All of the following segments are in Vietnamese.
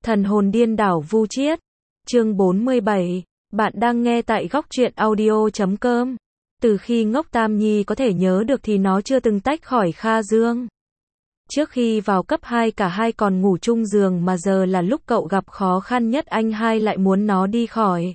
Thần hồn điên đảo vu triết. Chương 47. Bạn đang nghe tại góc truyện audio.com. Từ khi Ngốc Tam Nhi có thể nhớ được thì nó chưa từng tách khỏi Kha Dương. Trước khi vào cấp 2 cả hai còn ngủ chung giường mà giờ là lúc cậu gặp khó khăn nhất anh hai lại muốn nó đi khỏi.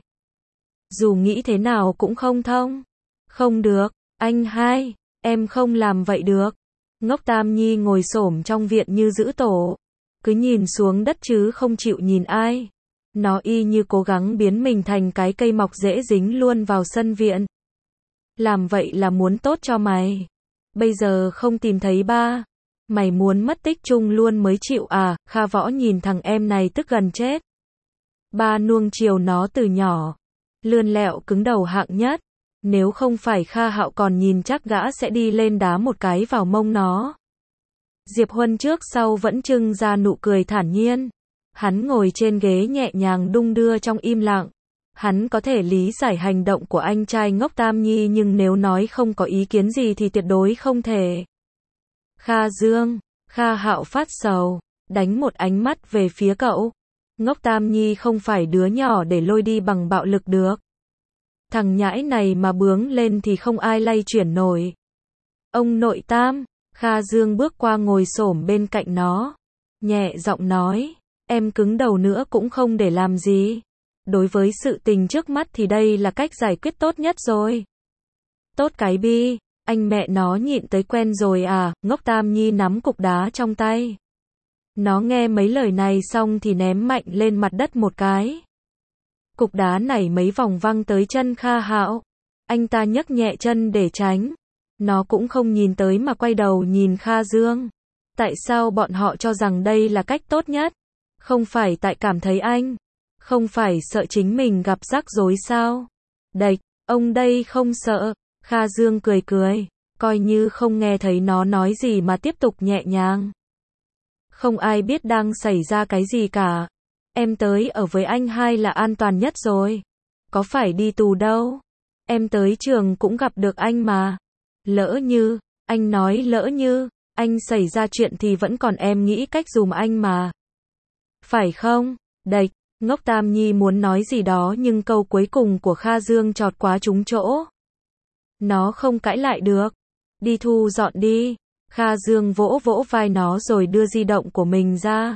Dù nghĩ thế nào cũng không thông. Không được, anh hai, em không làm vậy được. Ngốc Tam Nhi ngồi xổm trong viện như giữ tổ. Cứ nhìn xuống đất chứ không chịu nhìn ai. Nó y như cố gắng biến mình thành cái cây mọc dễ dính luôn vào sân viện. Làm vậy là muốn tốt cho mày. Bây giờ không tìm thấy ba. Mày muốn mất tích chung luôn mới chịu à? Kha Võ nhìn thằng em này tức gần chết. Ba nuông chiều nó từ nhỏ. Lươn lẹo cứng đầu hạng nhất. Nếu không phải Kha Hạo còn nhìn chắc gã sẽ đi lên đá một cái vào mông nó. Diệp Huân trước sau vẫn trưng ra nụ cười thản nhiên. Hắn ngồi trên ghế nhẹ nhàng đung đưa trong im lặng. Hắn có thể lý giải hành động của anh trai Ngốc Tam Nhi nhưng nếu nói không có ý kiến gì thì tuyệt đối không thể. Kha Dương, Kha Hạo phát sầu, đánh một ánh mắt về phía cậu. Ngốc Tam Nhi không phải đứa nhỏ để lôi đi bằng bạo lực được. Thằng nhãi này mà bướng lên thì không ai lay chuyển nổi. Ông nội Tam, Kha Dương bước qua ngồi xổm bên cạnh nó. Nhẹ giọng nói, em cứng đầu nữa cũng không để làm gì. Đối với sự tình trước mắt thì đây là cách giải quyết tốt nhất rồi. Tốt cái bi, anh mẹ nó nhịn tới quen rồi à? Ngốc Tam Nhi nắm cục đá trong tay. Nó nghe mấy lời này xong thì ném mạnh lên mặt đất một cái. Cục đá nảy mấy vòng văng tới chân Kha Hạo. Anh ta nhấc nhẹ chân để tránh. Nó cũng không nhìn tới mà quay đầu nhìn Kha Dương. Tại sao bọn họ cho rằng đây là cách tốt nhất? Không phải tại cảm thấy anh. Không phải sợ chính mình gặp rắc rối sao? Đệch, ông đây không sợ. Kha Dương cười cười. Coi như không nghe thấy nó nói gì mà tiếp tục nhẹ nhàng. Không ai biết đang xảy ra cái gì cả. Em tới ở với anh hai là an toàn nhất rồi. Có phải đi tù đâu. Em tới trường cũng gặp được anh mà. Lỡ như, anh nói lỡ như, anh xảy ra chuyện thì vẫn còn em nghĩ cách dùm anh mà. Phải không? Đệch, Ngốc Tam Nhi muốn nói gì đó nhưng câu cuối cùng của Kha Dương chọt quá trúng chỗ. Nó không cãi lại được. Đi thu dọn đi. Kha Dương vỗ vỗ vai nó rồi đưa di động của mình ra.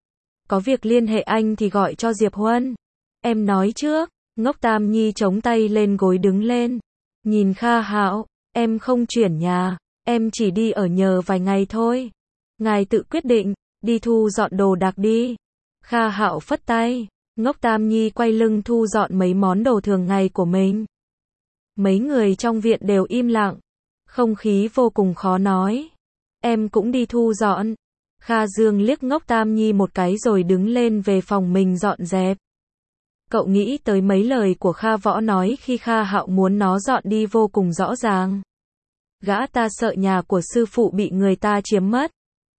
Có việc liên hệ anh thì gọi cho Diệp Huân. Em nói trước. Ngốc Tam Nhi chống tay lên gối đứng lên. Nhìn Kha Hạo, em không chuyển nhà. Em chỉ đi ở nhờ vài ngày thôi. Ngài tự quyết định, đi thu dọn đồ đạc đi. Kha Hạo phất tay. Ngốc Tam Nhi quay lưng thu dọn mấy món đồ thường ngày của mình. Mấy người trong viện đều im lặng. Không khí vô cùng khó nói. Em cũng đi thu dọn. Kha Dương liếc Ngốc Tam Nhi một cái rồi đứng lên về phòng mình dọn dẹp. Cậu nghĩ tới mấy lời của Kha Võ nói khi Kha Hạo muốn nó dọn đi vô cùng rõ ràng. Gã ta sợ nhà của sư phụ bị người ta chiếm mất.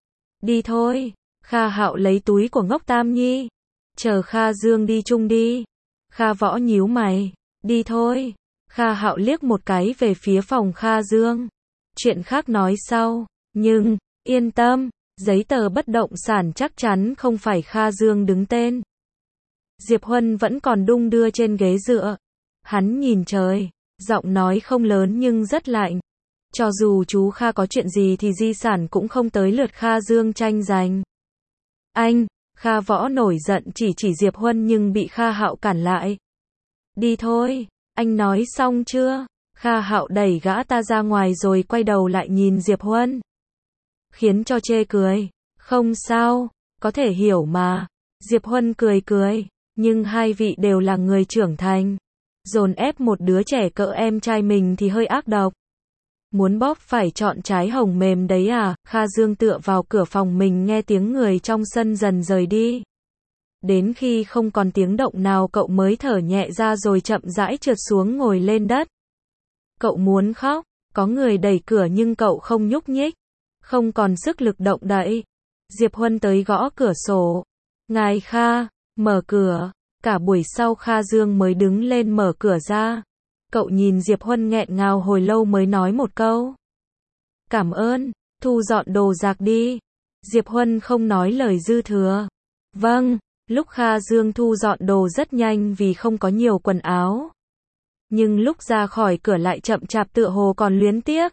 Đi thôi. Kha Hạo lấy túi của Ngốc Tam Nhi. Chờ Kha Dương đi chung đi. Kha Võ nhíu mày. Đi thôi. Kha Hạo liếc một cái về phía phòng Kha Dương. Chuyện khác nói sau. Nhưng, yên tâm, giấy tờ bất động sản chắc chắn không phải Kha Dương đứng tên. Diệp Huân vẫn còn đung đưa trên ghế dựa. Hắn nhìn trời. Giọng nói không lớn nhưng rất lạnh. Cho dù chú Kha có chuyện gì thì di sản cũng không tới lượt Kha Dương tranh giành. Anh, Kha Võ nổi giận chỉ Diệp Huân nhưng bị Kha Hạo cản lại. Đi thôi, anh nói xong chưa? Kha Hạo đẩy gã ta ra ngoài rồi quay đầu lại nhìn Diệp Huân. Khiến cho chê cười. Không sao, có thể hiểu mà. Diệp Huân cười cười, nhưng hai vị đều là người trưởng thành. Dồn ép một đứa trẻ cỡ em trai mình thì hơi ác độc. Muốn bóp phải chọn trái hồng mềm đấy à? Kha Dương tựa vào cửa phòng mình nghe tiếng người trong sân dần rời đi. Đến khi không còn tiếng động nào cậu mới thở nhẹ ra rồi chậm rãi trượt xuống ngồi lên đất. Cậu muốn khóc, có người đẩy cửa nhưng cậu không nhúc nhích. Không còn sức lực động đậy. Diệp Huân tới gõ cửa sổ. Ngài Kha, mở cửa. Cả buổi sau Kha Dương mới đứng lên mở cửa ra. Cậu nhìn Diệp Huân nghẹn ngào hồi lâu mới nói một câu. Cảm ơn, thu dọn đồ đạc đi. Diệp Huân không nói lời dư thừa. Vâng, Lúc Kha Dương thu dọn đồ rất nhanh vì không có nhiều quần áo. Nhưng lúc ra khỏi cửa lại chậm chạp tựa hồ còn luyến tiếc.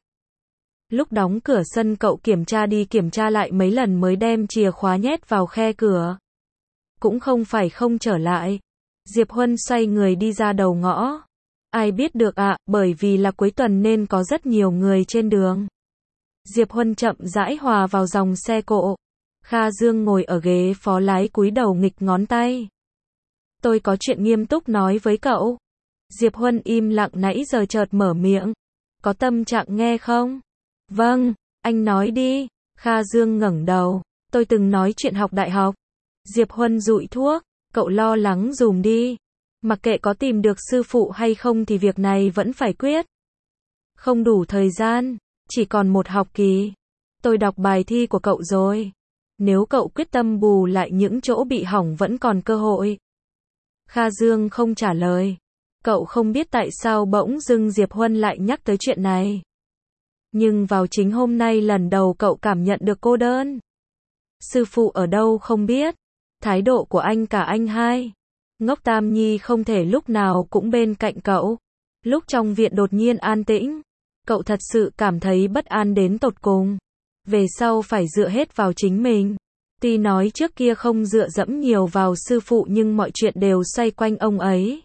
Lúc đóng cửa sân cậu kiểm tra đi kiểm tra lại mấy lần mới đem chìa khóa nhét vào khe cửa. Cũng không phải không trở lại. Diệp Huân xoay người đi ra đầu ngõ. Ai biết được ạ, bởi vì là cuối tuần nên có rất nhiều người trên đường. Diệp Huân chậm rãi hòa vào dòng xe cộ. Kha Dương ngồi ở ghế phó lái cúi đầu nghịch ngón tay. Tôi có chuyện nghiêm túc nói với cậu. Diệp Huân im lặng nãy giờ chợt mở miệng. Có tâm trạng nghe không? Vâng, anh nói đi. Kha Dương ngẩng đầu. Tôi từng nói chuyện học đại học. Diệp Huân dụi thuốc. Cậu lo lắng dùm đi. Mặc kệ có tìm được sư phụ hay không thì việc này vẫn phải quyết. Không đủ thời gian. Chỉ còn một học kỳ. Tôi đọc bài thi của cậu rồi. Nếu cậu quyết tâm bù lại những chỗ bị hỏng vẫn còn cơ hội. Kha Dương không trả lời. Cậu không biết tại sao bỗng dưng Diệp Huân lại nhắc tới chuyện này. Nhưng vào chính hôm nay lần đầu cậu cảm nhận được cô đơn. Sư phụ ở đâu không biết. Thái độ của anh cả anh hai. Ngốc Tam Nhi không thể lúc nào cũng bên cạnh cậu. Lúc trong viện đột nhiên an tĩnh. Cậu thật sự cảm thấy bất an đến tột cùng. Về sau phải dựa hết vào chính mình. Tuy nói trước kia không dựa dẫm nhiều vào sư phụ nhưng mọi chuyện đều xoay quanh ông ấy.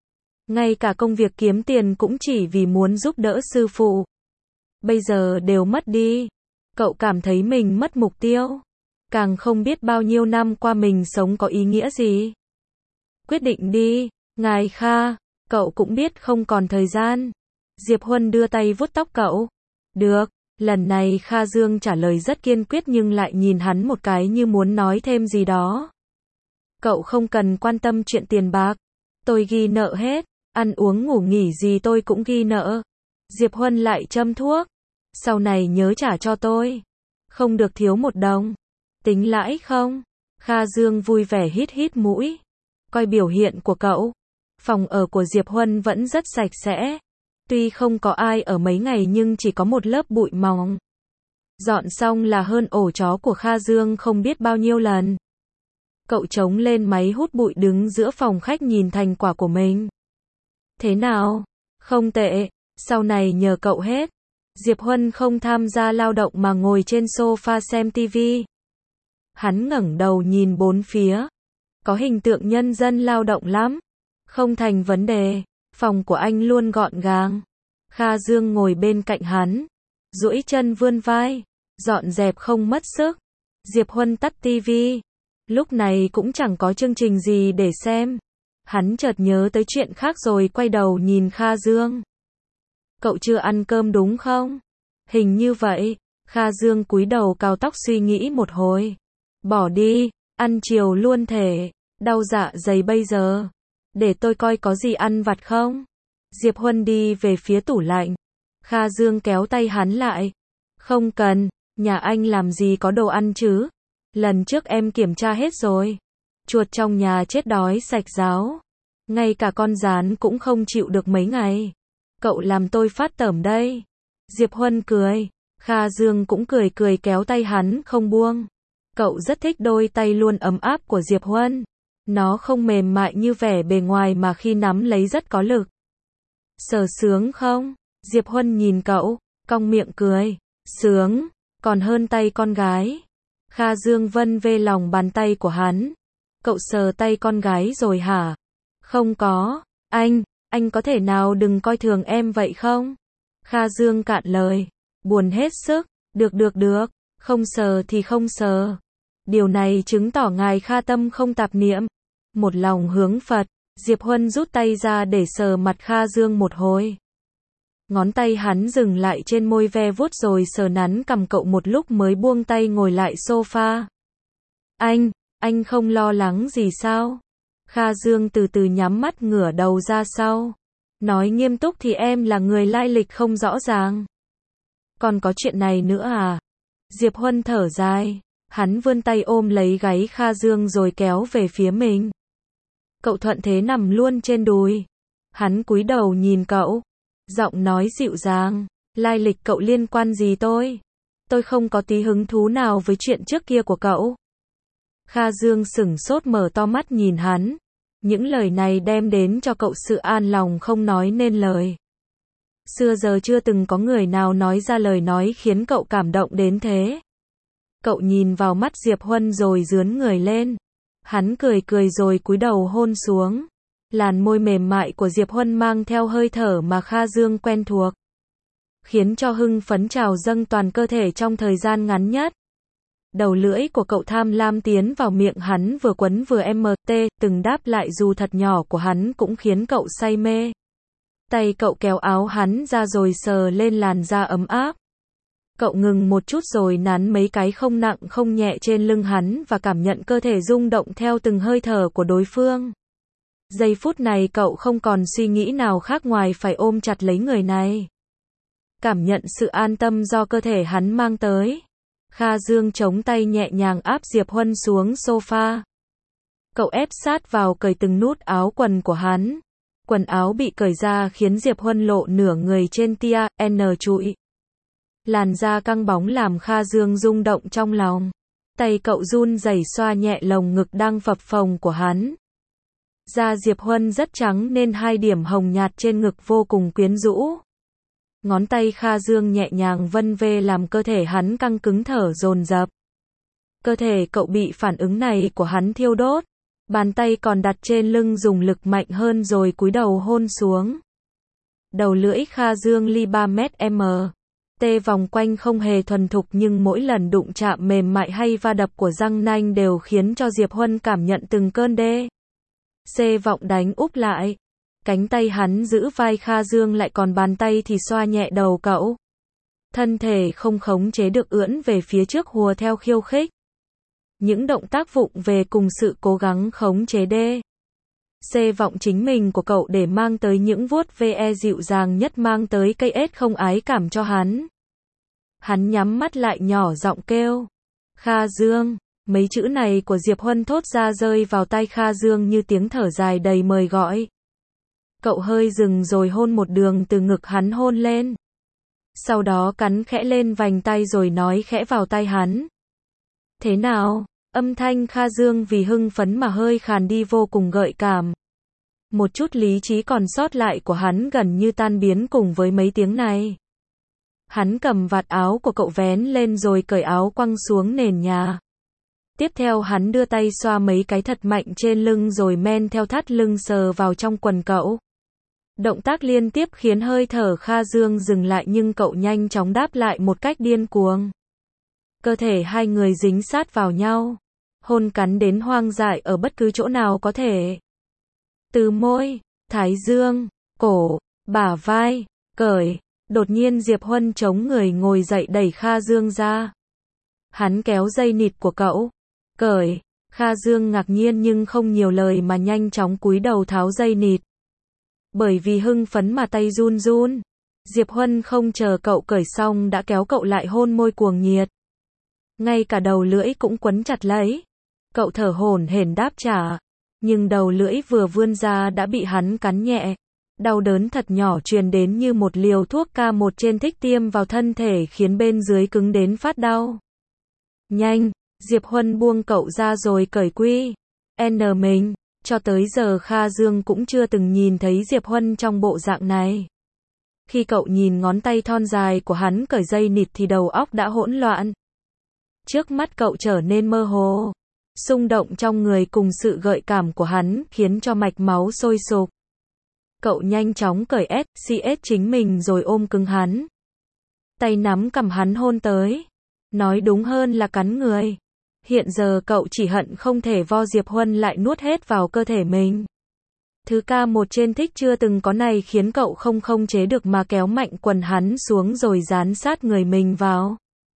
Ngay cả công việc kiếm tiền cũng chỉ vì muốn giúp đỡ sư phụ. Bây giờ đều mất đi. Cậu cảm thấy mình mất mục tiêu. Càng không biết bao nhiêu năm qua mình sống có ý nghĩa gì. Quyết định đi, ngài Kha. Cậu cũng biết không còn thời gian. Diệp Huân đưa tay vuốt tóc cậu. Được. Lần này Kha Dương trả lời rất kiên quyết nhưng lại nhìn hắn một cái như muốn nói thêm gì đó. Cậu không cần quan tâm chuyện tiền bạc. Tôi ghi nợ hết. Ăn uống ngủ nghỉ gì tôi cũng ghi nợ. Diệp Huân lại châm thuốc. Sau này nhớ trả cho tôi. Không được thiếu một đồng. Tính lãi không? Kha Dương vui vẻ hít hít mũi. Coi biểu hiện của cậu. Phòng ở của Diệp Huân vẫn rất sạch sẽ. Tuy không có ai ở mấy ngày nhưng chỉ có một lớp bụi mỏng. Dọn xong là hơn ổ chó của Kha Dương không biết bao nhiêu lần. Cậu chống lên máy hút bụi đứng giữa phòng khách nhìn thành quả của mình. Thế nào? Không tệ, sau này nhờ cậu hết. Diệp Huân không tham gia lao động mà ngồi trên sofa xem tivi. Hắn ngẩng đầu nhìn bốn phía. Có hình tượng nhân dân lao động lắm. Không thành vấn đề. Phòng của anh luôn gọn gàng. Kha Dương ngồi bên cạnh hắn. Duỗi chân vươn vai. Dọn dẹp không mất sức. Diệp Huân tắt tivi. Lúc này cũng chẳng có chương trình gì để xem. Hắn chợt nhớ tới chuyện khác rồi quay đầu nhìn Kha Dương. Cậu chưa ăn cơm đúng không? Hình như vậy. Kha Dương cúi đầu cào tóc suy nghĩ một hồi. Bỏ đi, ăn chiều luôn thể. Đau dạ dày bây giờ. Để tôi coi có gì ăn vặt không? Diệp Huân đi về phía tủ lạnh. Kha Dương kéo tay hắn lại. Không cần, nhà anh làm gì có đồ ăn chứ? Lần trước em kiểm tra hết rồi. Chuột trong nhà chết đói sạch ráo. Ngay cả con gián cũng không chịu được mấy ngày. Cậu làm tôi phát tởm đây. Diệp Huân cười. Kha Dương cũng cười cười kéo tay hắn không buông. Cậu rất thích đôi tay luôn ấm áp của Diệp Huân. Nó không mềm mại như vẻ bề ngoài mà khi nắm lấy rất có lực. Sờ sướng không? Diệp Huân nhìn cậu, cong miệng cười. Sướng, còn hơn tay con gái. Kha Dương vân vê lòng bàn tay của hắn. Cậu sờ tay con gái rồi hả? Không có, anh có thể nào đừng coi thường em vậy không? Kha Dương cạn lời. Buồn hết sức, được, không sờ thì không sờ. Điều này chứng tỏ ngài Kha tâm không tạp niệm. Một lòng hướng Phật, Diệp Huân rút tay ra để sờ mặt Kha Dương một hồi. Ngón tay hắn dừng lại trên môi ve vuốt rồi sờ nắn cằm cậu một lúc mới buông tay ngồi lại sofa. Anh không lo lắng gì sao? Kha Dương từ từ nhắm mắt ngửa đầu ra sau. Nói nghiêm túc thì em là người lai lịch không rõ ràng. Còn có chuyện này nữa à? Diệp Huân thở dài. Hắn vươn tay ôm lấy gáy Kha Dương rồi kéo về phía mình. Cậu thuận thế nằm luôn trên đùi. Hắn cúi đầu nhìn cậu. Giọng nói dịu dàng. Lai lịch cậu liên quan gì tôi? Tôi không có tí hứng thú nào với chuyện trước kia của cậu. Kha Dương sửng sốt mở to mắt nhìn hắn. Những lời này đem đến cho cậu sự an lòng không nói nên lời. Xưa giờ chưa từng có người nào nói ra lời nói khiến cậu cảm động đến thế. Cậu nhìn vào mắt Diệp Huân rồi rướn người lên. Hắn cười cười rồi cúi đầu hôn xuống. Làn môi mềm mại của Diệp Huân mang theo hơi thở mà Kha Dương quen thuộc, khiến cho hưng phấn trào dâng toàn cơ thể trong thời gian ngắn nhất. Đầu lưỡi của cậu tham lam tiến vào miệng hắn vừa quấn vừa từng đáp lại dù thật nhỏ của hắn cũng khiến cậu say mê. Tay cậu kéo áo hắn ra rồi sờ lên làn da ấm áp. Cậu ngừng một chút rồi nắn mấy cái không nặng không nhẹ trên lưng hắn và cảm nhận cơ thể rung động theo từng hơi thở của đối phương. Giây phút này cậu không còn suy nghĩ nào khác ngoài phải ôm chặt lấy người này. Cảm nhận sự an tâm do cơ thể hắn mang tới. Kha Dương chống tay nhẹ nhàng áp Diệp Huân xuống sofa. Cậu ép sát vào cởi từng nút áo quần của hắn. Quần áo bị cởi ra khiến Diệp Huân lộ nửa người trên tia, trụi. Làn da căng bóng làm Kha Dương rung động trong lòng. Tay cậu run rẩy xoa nhẹ lồng ngực đang phập phồng của hắn. Da Diệp Huân rất trắng nên hai điểm hồng nhạt trên ngực vô cùng quyến rũ. Ngón tay Kha Dương nhẹ nhàng vân vê làm cơ thể hắn căng cứng thở dồn dập. Cơ thể cậu bị phản ứng này của hắn thiêu đốt. Bàn tay còn đặt trên lưng dùng lực mạnh hơn rồi cúi đầu hôn xuống. Đầu lưỡi Kha Dương ly 3m. Vòng quanh không hề thuần thục nhưng mỗi lần đụng chạm mềm mại hay va đập của răng nanh đều khiến cho Diệp Huân cảm nhận từng cơn đê. Vọng đánh úp lại. Cánh tay hắn giữ vai Kha Dương lại còn bàn tay thì xoa nhẹ đầu cậu. Thân thể không khống chế được ưỡn về phía trước hùa theo khiêu khích. Những động tác vụng về cùng sự cố gắng khống chế đê. Vọng chính mình của cậu để mang tới những vuốt ve dịu dàng nhất mang tới cây ết không ái cảm cho hắn. Hắn nhắm mắt lại nhỏ giọng kêu. Kha Dương. Mấy chữ này của Diệp Huân thốt ra rơi vào tai Kha Dương như tiếng thở dài đầy mời gọi. Cậu hơi dừng rồi hôn một đường từ ngực hắn hôn lên. Sau đó cắn khẽ lên vành tay rồi nói khẽ vào tai hắn. Thế nào? Âm thanh Kha Dương vì hưng phấn mà hơi khàn đi vô cùng gợi cảm. Một chút lý trí còn sót lại của hắn gần như tan biến cùng với mấy tiếng này. Hắn cầm vạt áo của cậu vén lên rồi cởi áo quăng xuống nền nhà. Tiếp theo hắn đưa tay xoa mấy cái thật mạnh trên lưng rồi men theo thắt lưng sờ vào trong quần cậu. Động tác liên tiếp khiến hơi thở Kha Dương dừng lại nhưng cậu nhanh chóng đáp lại một cách điên cuồng. Cơ thể hai người dính sát vào nhau. Hôn cắn đến hoang dại ở bất cứ chỗ nào có thể. Từ môi, thái dương, cổ, bả vai, cởi. Đột nhiên Diệp Huân chống người ngồi dậy đẩy Kha Dương ra. Hắn kéo dây nịt của cậu. Cởi. Kha Dương ngạc nhiên nhưng không nhiều lời mà nhanh chóng cúi đầu tháo dây nịt. Bởi vì hưng phấn mà tay run run. Diệp Huân không chờ cậu cởi xong đã kéo cậu lại hôn môi cuồng nhiệt. Ngay cả đầu lưỡi cũng quấn chặt lấy. Cậu thở hổn hển đáp trả. Nhưng đầu lưỡi vừa vươn ra đã bị hắn cắn nhẹ. Đau đớn thật nhỏ truyền đến như một liều thuốc K1 trên thích tiêm vào thân thể khiến bên dưới cứng đến phát đau. Nhanh, Diệp Huân buông cậu ra rồi cởi quy. Mình. Cho tới giờ Kha Dương cũng chưa từng nhìn thấy Diệp Huân trong bộ dạng này. Khi cậu nhìn ngón tay thon dài của hắn cởi dây nịt thì đầu óc đã hỗn loạn. Trước mắt cậu trở nên mơ hồ. Xung động trong người cùng sự gợi cảm của hắn khiến cho mạch máu sôi sục. Cậu nhanh chóng cởi CS chính mình rồi ôm cứng hắn. Tay nắm cầm hắn hôn tới. Nói đúng hơn là cắn người. Hiện giờ cậu chỉ hận không thể vo Diệp Huân lại nuốt hết vào cơ thể mình. Thứ K1 trên thích chưa từng có này khiến cậu không chế được mà kéo mạnh quần hắn xuống rồi dán sát người mình vào.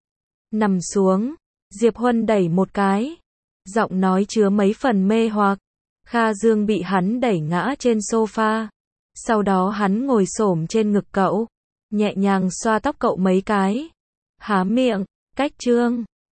Nằm xuống. Diệp Huân đẩy một cái. Giọng nói chứa mấy phần mê hoặc. Kha Dương bị hắn đẩy ngã trên sofa. Sau đó hắn ngồi xổm trên ngực cậu. Nhẹ nhàng xoa tóc cậu mấy cái. Há miệng. Cách trương.